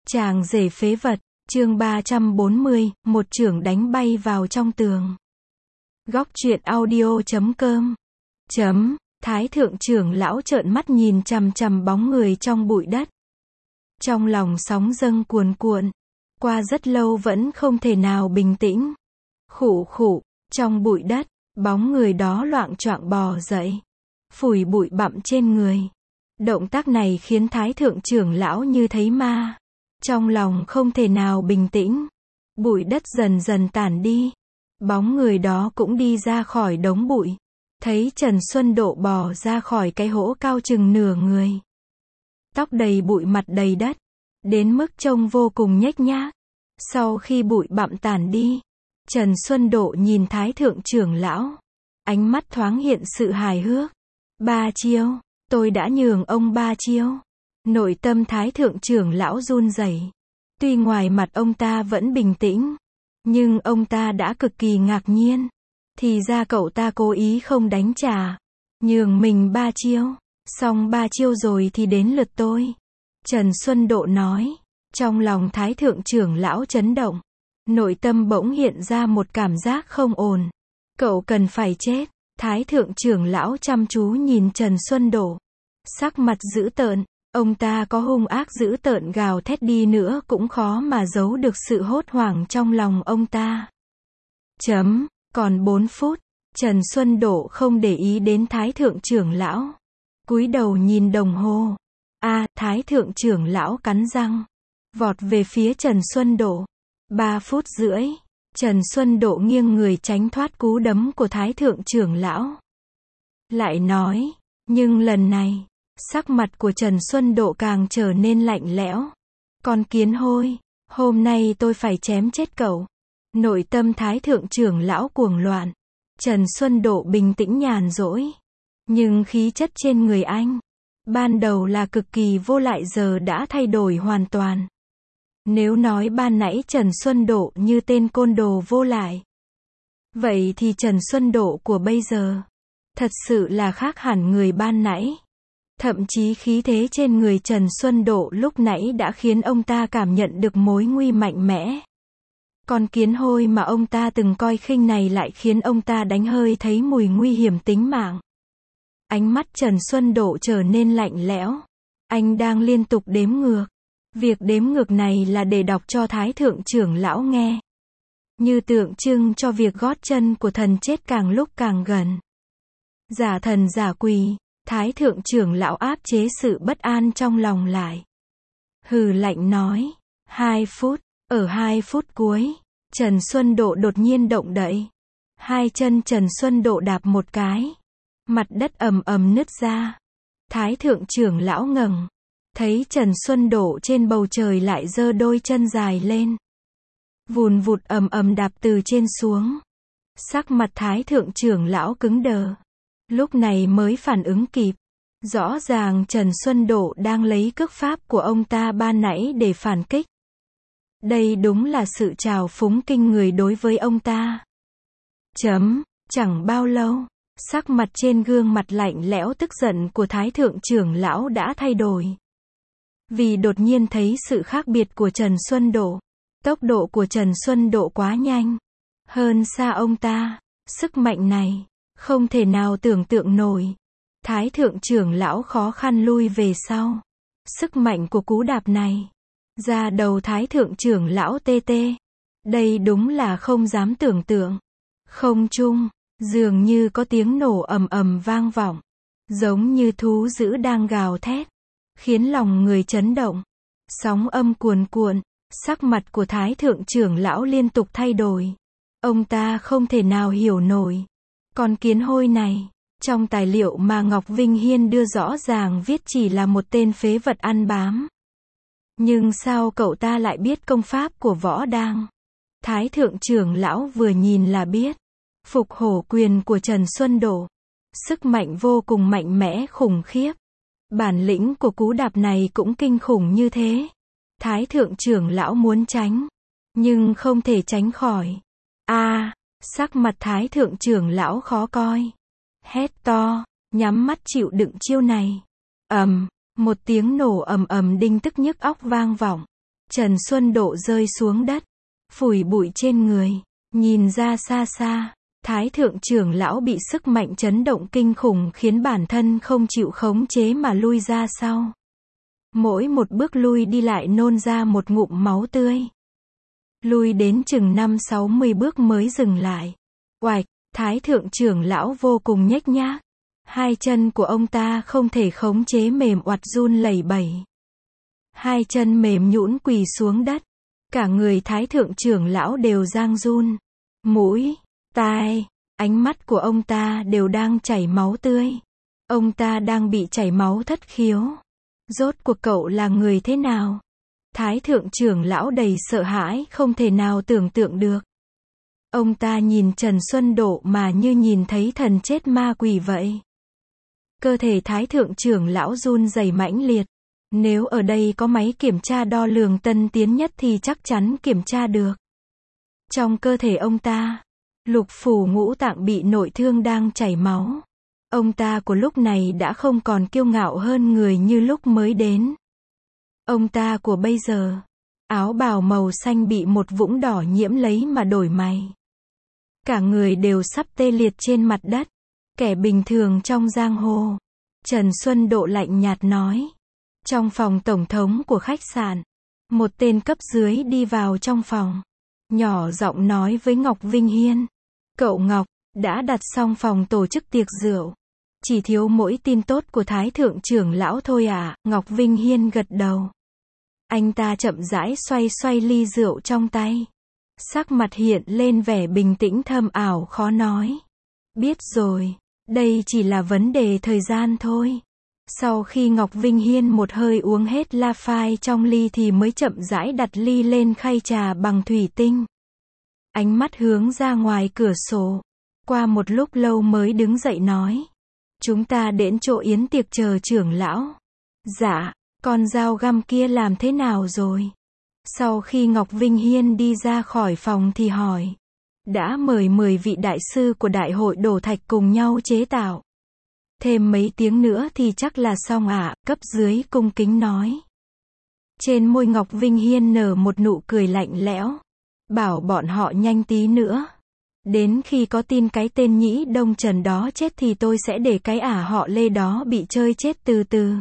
Chàng rể phế vật, chương 340, một chưởng đánh bay vào trong tường. Góc truyện audio.com. Thái thượng trưởng lão trợn mắt nhìn chằm chằm bóng người trong bụi đất. Trong lòng sóng dâng cuồn cuộn. Qua rất lâu vẫn không thể nào bình tĩnh. Khụ khụ, trong bụi đất, bóng người đó loạng choạng bò dậy. Phủi bụi bặm trên người. Động tác này khiến thái thượng trưởng lão như thấy ma. Trong lòng không thể nào bình tĩnh. Bụi đất dần dần tản đi. Bóng người đó cũng đi ra khỏi đống bụi. Thấy Trần Xuân Độ bò ra khỏi cái hố cao chừng nửa người. Tóc đầy bụi, mặt đầy đất. Đến mức trông vô cùng nhếch nhác. Sau khi bụi bặm tản đi, Trần Xuân Độ nhìn thái thượng trưởng lão. Ánh mắt thoáng hiện sự hài hước. 3 chiêu, tôi đã nhường ông 3 chiêu. Nội tâm thái thượng trưởng lão run rẩy. Tuy ngoài mặt ông ta vẫn bình tĩnh, nhưng ông ta đã cực kỳ ngạc nhiên. Thì ra cậu ta cố ý không đánh trả, nhường mình 3 chiêu. Xong 3 chiêu rồi thì đến lượt tôi. Trần Xuân Độ nói. Trong lòng thái thượng trưởng lão chấn động. Nội tâm bỗng hiện ra một cảm giác không ổn. Cậu cần phải chết. Thái thượng trưởng lão chăm chú nhìn Trần Xuân Độ. Sắc mặt dữ tợn. Ông ta có hung ác dữ tợn gào thét đi nữa cũng khó mà giấu được sự hốt hoảng trong lòng ông ta. Còn 4 phút. Trần Xuân Độ không để ý đến thái thượng trưởng lão. Cúi đầu nhìn đồng hồ. Thái thượng trưởng lão cắn răng. Vọt về phía Trần Xuân Độ. 3 phút rưỡi. Trần Xuân Độ nghiêng người tránh thoát cú đấm của thái thượng trưởng lão. Lại nói. Nhưng lần này, sắc mặt của Trần Xuân Độ càng trở nên lạnh lẽo. Con kiến hôi, hôm nay tôi phải chém chết cậu. Nội tâm thái thượng trưởng lão cuồng loạn. Trần Xuân Độ bình tĩnh nhàn rỗi. Nhưng khí chất trên người anh, ban đầu là cực kỳ vô lại giờ đã thay đổi hoàn toàn. Nếu nói ban nãy Trần Xuân Độ như tên côn đồ vô lại, vậy thì Trần Xuân Độ của bây giờ, thật sự là khác hẳn người ban nãy. Thậm chí khí thế trên người Trần Xuân Độ lúc nãy đã khiến ông ta cảm nhận được mối nguy mạnh mẽ. Con kiến hôi mà ông ta từng coi khinh này lại khiến ông ta đánh hơi thấy mùi nguy hiểm tính mạng. Ánh mắt Trần Xuân Độ trở nên lạnh lẽo. Anh đang liên tục đếm ngược. Việc đếm ngược này là để đọc cho thái thượng trưởng lão nghe. Như tượng trưng cho việc gót chân của thần chết càng lúc càng gần. Giả thần giả quỷ. Thái thượng trưởng lão áp chế sự bất an trong lòng lại. Hừ lạnh nói. 2 phút. Ở 2 phút cuối, Trần Xuân Độ đột nhiên động đậy. Hai chân Trần Xuân Độ đạp một cái. Mặt đất ầm ầm nứt ra. Thái thượng trưởng lão ngẩng. Thấy Trần Xuân Độ trên bầu trời lại giơ đôi chân dài lên. Vùn vụt ầm ầm đạp từ trên xuống. Sắc mặt thái thượng trưởng lão cứng đờ. Lúc này mới phản ứng kịp. Rõ ràng Trần Xuân Độ đang lấy cước pháp của ông ta ban nãy để phản kích. Đây đúng là sự trào phúng kinh người đối với ông ta. Chẳng bao lâu, sắc mặt trên gương mặt lạnh lẽo tức giận của thái thượng trưởng lão đã thay đổi. Vì đột nhiên thấy sự khác biệt của Trần Xuân Độ. Tốc độ của Trần Xuân Độ quá nhanh. Hơn xa ông ta. Sức mạnh này, không thể nào tưởng tượng nổi. Thái thượng trưởng lão khó khăn lui về sau. Sức mạnh của cú đạp này. Da đầu thái thượng trưởng lão tê tê. Đây đúng là không dám tưởng tượng. Không trung, dường như có tiếng nổ ầm ầm vang vọng. Giống như thú dữ đang gào thét. Khiến lòng người chấn động. Sóng âm cuồn cuộn. Sắc mặt của thái thượng trưởng lão liên tục thay đổi. Ông ta không thể nào hiểu nổi. Con kiến hôi này, trong tài liệu mà Ngọc Vinh Hiên đưa rõ ràng viết chỉ là một tên phế vật ăn bám. Nhưng sao cậu ta lại biết công pháp của võ đang? Thái thượng trưởng lão vừa nhìn là biết. Phục hổ quyền của Trần Xuân Độ. Sức mạnh vô cùng mạnh mẽ khủng khiếp. Bản lĩnh của cú đạp này cũng kinh khủng như thế. Thái thượng trưởng lão muốn tránh. Nhưng không thể tránh khỏi. Sắc mặt thái thượng trưởng lão khó coi. Hét to, nhắm mắt chịu đựng chiêu này. Một tiếng nổ ầm ầm đinh tức nhức óc vang vọng. Trần Xuân Độ rơi xuống đất, phủi bụi trên người, nhìn ra xa xa, Thái thượng trưởng lão bị sức mạnh chấn động kinh khủng khiến bản thân không chịu khống chế mà lui ra sau. Mỗi một bước lui đi lại nôn ra một ngụm máu tươi. Lui đến chừng 50-60 bước mới dừng lại. Oạch, Thái thượng trưởng lão vô cùng nhếch nhác. Hai chân của ông ta không thể khống chế mềm oặt run lẩy bẩy. Hai chân mềm nhũn quỳ xuống đất. Cả người Thái thượng trưởng lão đều rang run. Mũi, tai, ánh mắt của ông ta đều đang chảy máu tươi. Ông ta đang bị chảy máu thất khiếu. Rốt cuộc cậu là người thế nào? Thái thượng trưởng lão đầy sợ hãi không thể nào tưởng tượng được. Ông ta nhìn Trần Xuân Độ mà như nhìn thấy thần chết ma quỷ vậy. Cơ thể Thái thượng trưởng lão run rẩy mãnh liệt. Nếu ở đây có máy kiểm tra đo lường tân tiến nhất thì chắc chắn kiểm tra được. Trong cơ thể ông ta, lục phủ ngũ tạng bị nội thương đang chảy máu. Ông ta của lúc này đã không còn kiêu ngạo hơn người như lúc mới đến. Ông ta của bây giờ, áo bào màu xanh bị một vũng đỏ nhiễm lấy mà đổi mày. Cả người đều sắp tê liệt trên mặt đất. Kẻ bình thường trong giang hồ. Trần Xuân Độ lạnh nhạt nói. Trong phòng tổng thống của khách sạn, một tên cấp dưới đi vào trong phòng. Nhỏ giọng nói với Ngọc Vinh Hiên. Cậu Ngọc, đã đặt xong phòng tổ chức tiệc rượu. Chỉ thiếu mỗi tin tốt của Thái thượng trưởng lão thôi à? Ngọc Vinh Hiên gật đầu. Anh ta chậm rãi xoay xoay ly rượu trong tay. Sắc mặt hiện lên vẻ bình tĩnh thâm ảo khó nói. Biết rồi, đây chỉ là vấn đề thời gian thôi. Sau khi Ngọc Vinh Hiên một hơi uống hết la phai trong ly thì mới chậm rãi đặt ly lên khay trà bằng thủy tinh. Ánh mắt hướng ra ngoài cửa sổ. Qua một lúc lâu mới đứng dậy nói. Chúng ta đến chỗ yến tiệc chờ trưởng lão. Dạ, con dao găm kia làm thế nào rồi? Sau khi Ngọc Vinh Hiên đi ra khỏi phòng thì hỏi. Đã mời 10 vị đại sư của đại hội đổ thạch cùng nhau chế tạo. Thêm mấy tiếng nữa thì chắc là xong ạ, cấp dưới cung kính nói. Trên môi Ngọc Vinh Hiên nở một nụ cười lạnh lẽo. Bảo bọn họ nhanh tí nữa. Đến khi có tin cái tên Nhĩ Đông Trần đó chết thì tôi sẽ để cái họ Lê đó bị chơi chết từ từ.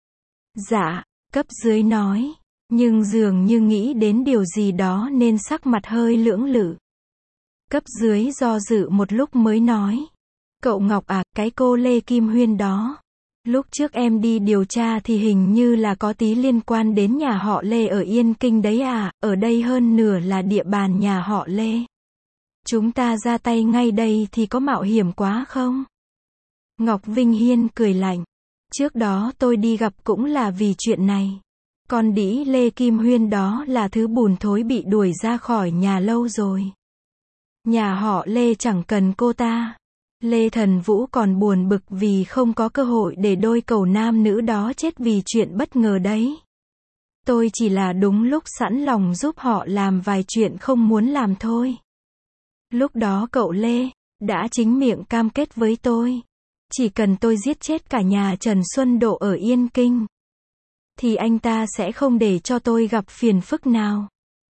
Dạ, cấp dưới nói. Nhưng dường như nghĩ đến điều gì đó nên sắc mặt hơi lưỡng lự. Cấp dưới do dự một lúc mới nói. Cậu Ngọc à, cái cô Lê Kim Huyên đó. Lúc trước em đi điều tra thì hình như là có tí liên quan đến nhà họ Lê ở Yên Kinh đấy à, ở đây hơn nửa là địa bàn nhà họ Lê. Chúng ta ra tay ngay đây thì có mạo hiểm quá không? Ngọc Vinh Hiên cười lạnh. Trước đó tôi đi gặp cũng là vì chuyện này. Con đĩ Lê Kim Huyên đó là thứ bùn thối bị đuổi ra khỏi nhà lâu rồi. Nhà họ Lê chẳng cần cô ta. Lê Thần Vũ còn buồn bực vì không có cơ hội để đôi cầu nam nữ đó chết vì chuyện bất ngờ đấy. Tôi chỉ là đúng lúc sẵn lòng giúp họ làm vài chuyện không muốn làm thôi. Lúc đó cậu Lê đã chính miệng cam kết với tôi. Chỉ cần tôi giết chết cả nhà Trần Xuân Độ ở Yên Kinh, thì anh ta sẽ không để cho tôi gặp phiền phức nào.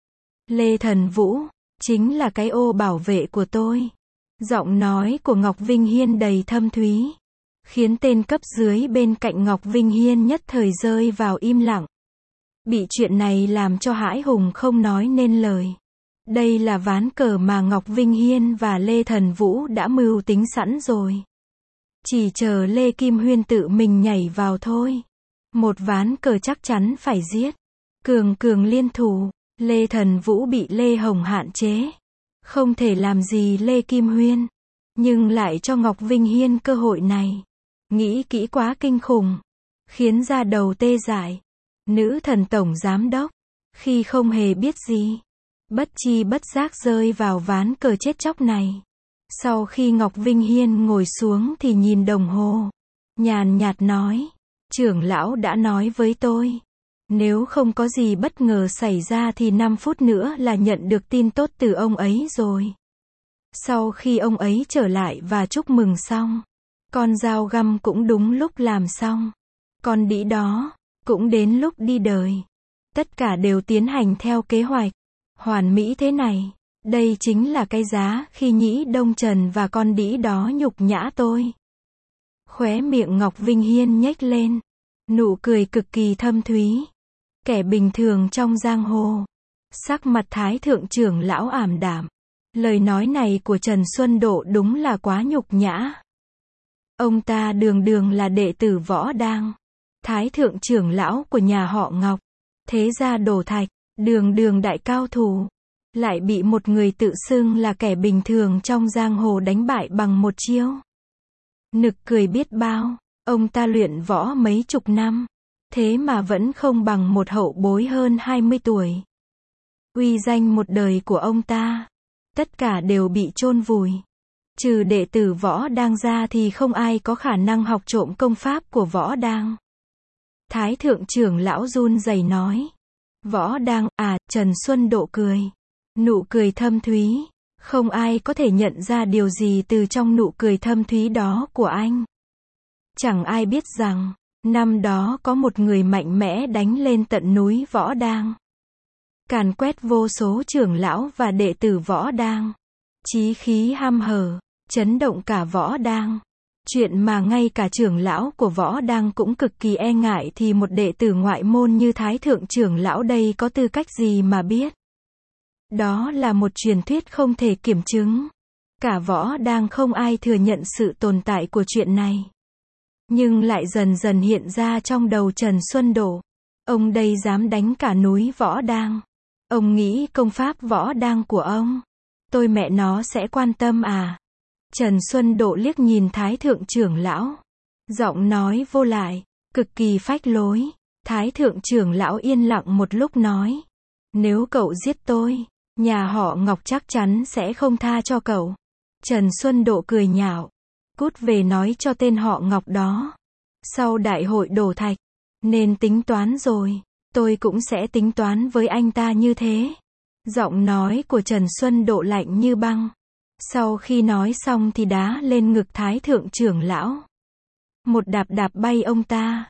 Lê Thần Vũ chính là cái ô bảo vệ của tôi. Giọng nói của Ngọc Vinh Hiên đầy thâm thúy, khiến tên cấp dưới bên cạnh Ngọc Vinh Hiên nhất thời rơi vào im lặng. Bị chuyện này làm cho hãi hùng không nói nên lời. Đây là ván cờ mà Ngọc Vinh Hiên và Lê Thần Vũ đã mưu tính sẵn rồi. Chỉ chờ Lê Kim Huyên tự mình nhảy vào thôi. Một ván cờ chắc chắn phải giết. Cường cường liên thủ, Lê Thần Vũ bị Lê Hồng hạn chế. Không thể làm gì Lê Kim Huyên. Nhưng lại cho Ngọc Vinh Hiên cơ hội này. Nghĩ kỹ quá kinh khủng. Khiến da đầu tê dại. Nữ thần tổng giám đốc. Khi không hề biết gì. Bất chi bất giác rơi vào ván cờ chết chóc này. Sau khi Ngọc Vinh Hiên ngồi xuống thì nhìn đồng hồ. Nhàn nhạt nói. Trưởng lão đã nói với tôi. Nếu không có gì bất ngờ xảy ra thì 5 phút nữa là nhận được tin tốt từ ông ấy rồi. Sau khi ông ấy trở lại và chúc mừng xong, con dao găm cũng đúng lúc làm xong. Con đĩ đó cũng đến lúc đi đời. Tất cả đều tiến hành theo kế hoạch. Hoàn mỹ thế này. Đây chính là cái giá khi Nhĩ Đông Trần và con đĩ đó nhục nhã tôi. Khóe miệng Ngọc Vinh Hiên nhếch lên. Nụ cười cực kỳ thâm thúy. Kẻ bình thường trong giang hồ. Sắc mặt Thái thượng trưởng lão ảm đạm. Lời nói này của Trần Xuân Độ đúng là quá nhục nhã. Ông ta đường đường là đệ tử Võ Đang. Thái thượng trưởng lão của nhà họ Ngọc. Thế gia Đồ Thạch. Đường đường đại cao thủ. Lại bị một người tự xưng là kẻ bình thường trong giang hồ đánh bại bằng một chiêu. Nực cười biết bao. Ông ta luyện võ mấy chục năm. Thế mà vẫn không bằng một hậu bối hơn 20 tuổi. Uy danh một đời của ông ta. Tất cả đều bị chôn vùi. Trừ đệ tử Võ Đang ra thì không ai có khả năng học trộm công pháp của Võ Đang. Thái thượng trưởng lão run rẩy nói. Võ Đang, à, Trần Xuân Độ cười. Nụ cười thâm thúy. Không ai có thể nhận ra điều gì từ trong nụ cười thâm thúy đó của anh. Chẳng ai biết rằng, năm đó có một người mạnh mẽ đánh lên tận núi Võ Đang. Càn quét vô số trưởng lão và đệ tử Võ Đang. Chí khí ham hở, chấn động cả Võ Đang. Chuyện mà ngay cả trưởng lão của Võ Đang cũng cực kỳ e ngại thì một đệ tử ngoại môn như Thái thượng trưởng lão đây có tư cách gì mà biết. Đó là một truyền thuyết không thể kiểm chứng. Cả Võ Đang không ai thừa nhận sự tồn tại của chuyện này. Nhưng lại dần dần hiện ra trong đầu Trần Xuân Độ. Ông đây dám đánh cả núi Võ Đang. Ông nghĩ công pháp Võ Đang của ông. Tôi mẹ nó sẽ quan tâm à? Trần Xuân Độ liếc nhìn Thái thượng trưởng lão. Giọng nói vô lại, cực kỳ phách lối. Thái thượng trưởng lão yên lặng một lúc nói. Nếu cậu giết tôi, nhà họ Ngọc chắc chắn sẽ không tha cho cậu. Trần Xuân Độ cười nhạo. Cút về nói cho tên họ Ngọc đó. Sau đại hội Đồ Thạch, nên tính toán rồi. Tôi cũng sẽ tính toán với anh ta như thế. Giọng nói của Trần Xuân Độ lạnh như băng. Sau khi nói xong thì đá lên ngực Thái thượng trưởng lão. Một đạp đạp bay ông ta.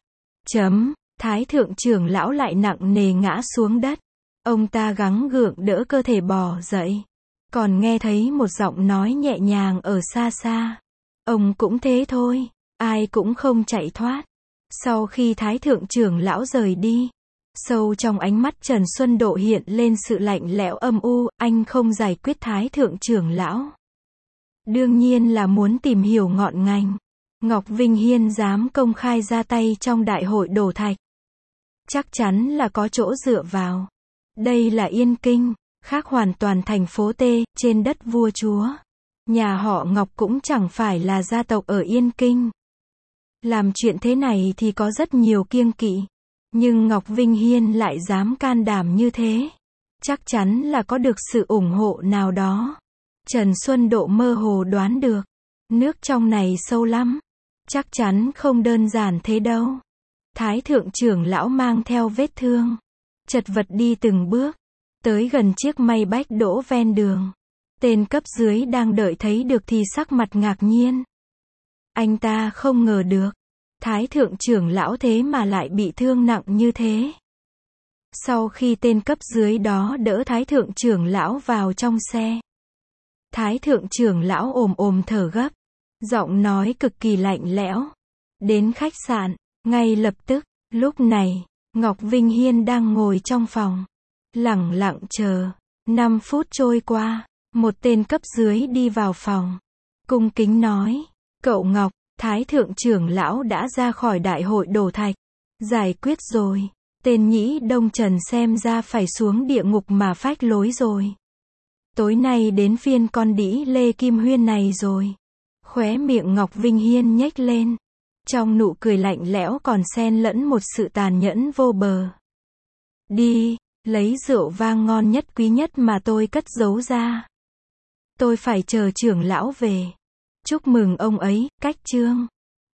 Thái thượng trưởng lão lại nặng nề ngã xuống đất. Ông ta gắng gượng đỡ cơ thể bò dậy. Còn nghe thấy một giọng nói nhẹ nhàng ở xa xa. Ông cũng thế thôi. Ai cũng không chạy thoát. Sau khi Thái thượng trưởng lão rời đi, sâu trong ánh mắt Trần Xuân Độ hiện lên sự lạnh lẽo âm u. Anh không giải quyết Thái thượng trưởng lão. Đương nhiên là muốn tìm hiểu ngọn ngành. Ngọc Vinh Hiên dám công khai ra tay trong đại hội Đồ Thạch. Chắc chắn là có chỗ dựa vào. Đây là Yên Kinh, khác hoàn toàn thành phố T, trên đất vua chúa. Nhà họ Ngọc cũng chẳng phải là gia tộc ở Yên Kinh. Làm chuyện thế này thì có rất nhiều kiêng kỵ. Nhưng Ngọc Vinh Hiên lại dám can đảm như thế. Chắc chắn là có được sự ủng hộ nào đó. Trần Xuân Độ mơ hồ đoán được. Nước trong này sâu lắm. Chắc chắn không đơn giản thế đâu. Thái thượng trưởng lão mang theo vết thương. Chật vật đi từng bước. Tới gần chiếc may bách đỗ ven đường. Tên cấp dưới đang đợi thấy được thì sắc mặt ngạc nhiên. Anh ta không ngờ được. Thái thượng trưởng lão thế mà lại bị thương nặng như thế. Sau khi tên cấp dưới đó đỡ Thái thượng trưởng lão vào trong xe. Thái thượng trưởng lão ồm thở gấp. Giọng nói cực kỳ lạnh lẽo. Đến khách sạn, ngay lập tức. Lúc này, Ngọc Vinh Hiên đang ngồi trong phòng. Lẳng lặng chờ. 5 phút trôi qua, một tên cấp dưới đi vào phòng. Cung kính nói. Cậu Ngọc, Thái thượng trưởng lão đã ra khỏi đại hội Đồ Thạch. Giải quyết rồi. Tên Nhĩ Đông Trần xem ra phải xuống địa ngục mà phách lối rồi. Tối nay đến phiên con đĩ Lê Kim Huyên này rồi. Khóe miệng Ngọc Vinh Hiên nhếch lên. Trong nụ cười lạnh lẽo còn xen lẫn một sự tàn nhẫn vô bờ. Đi, lấy rượu vang ngon nhất quý nhất mà tôi cất giấu ra. Tôi phải chờ trưởng lão về. Chúc mừng ông ấy, Cách Trương.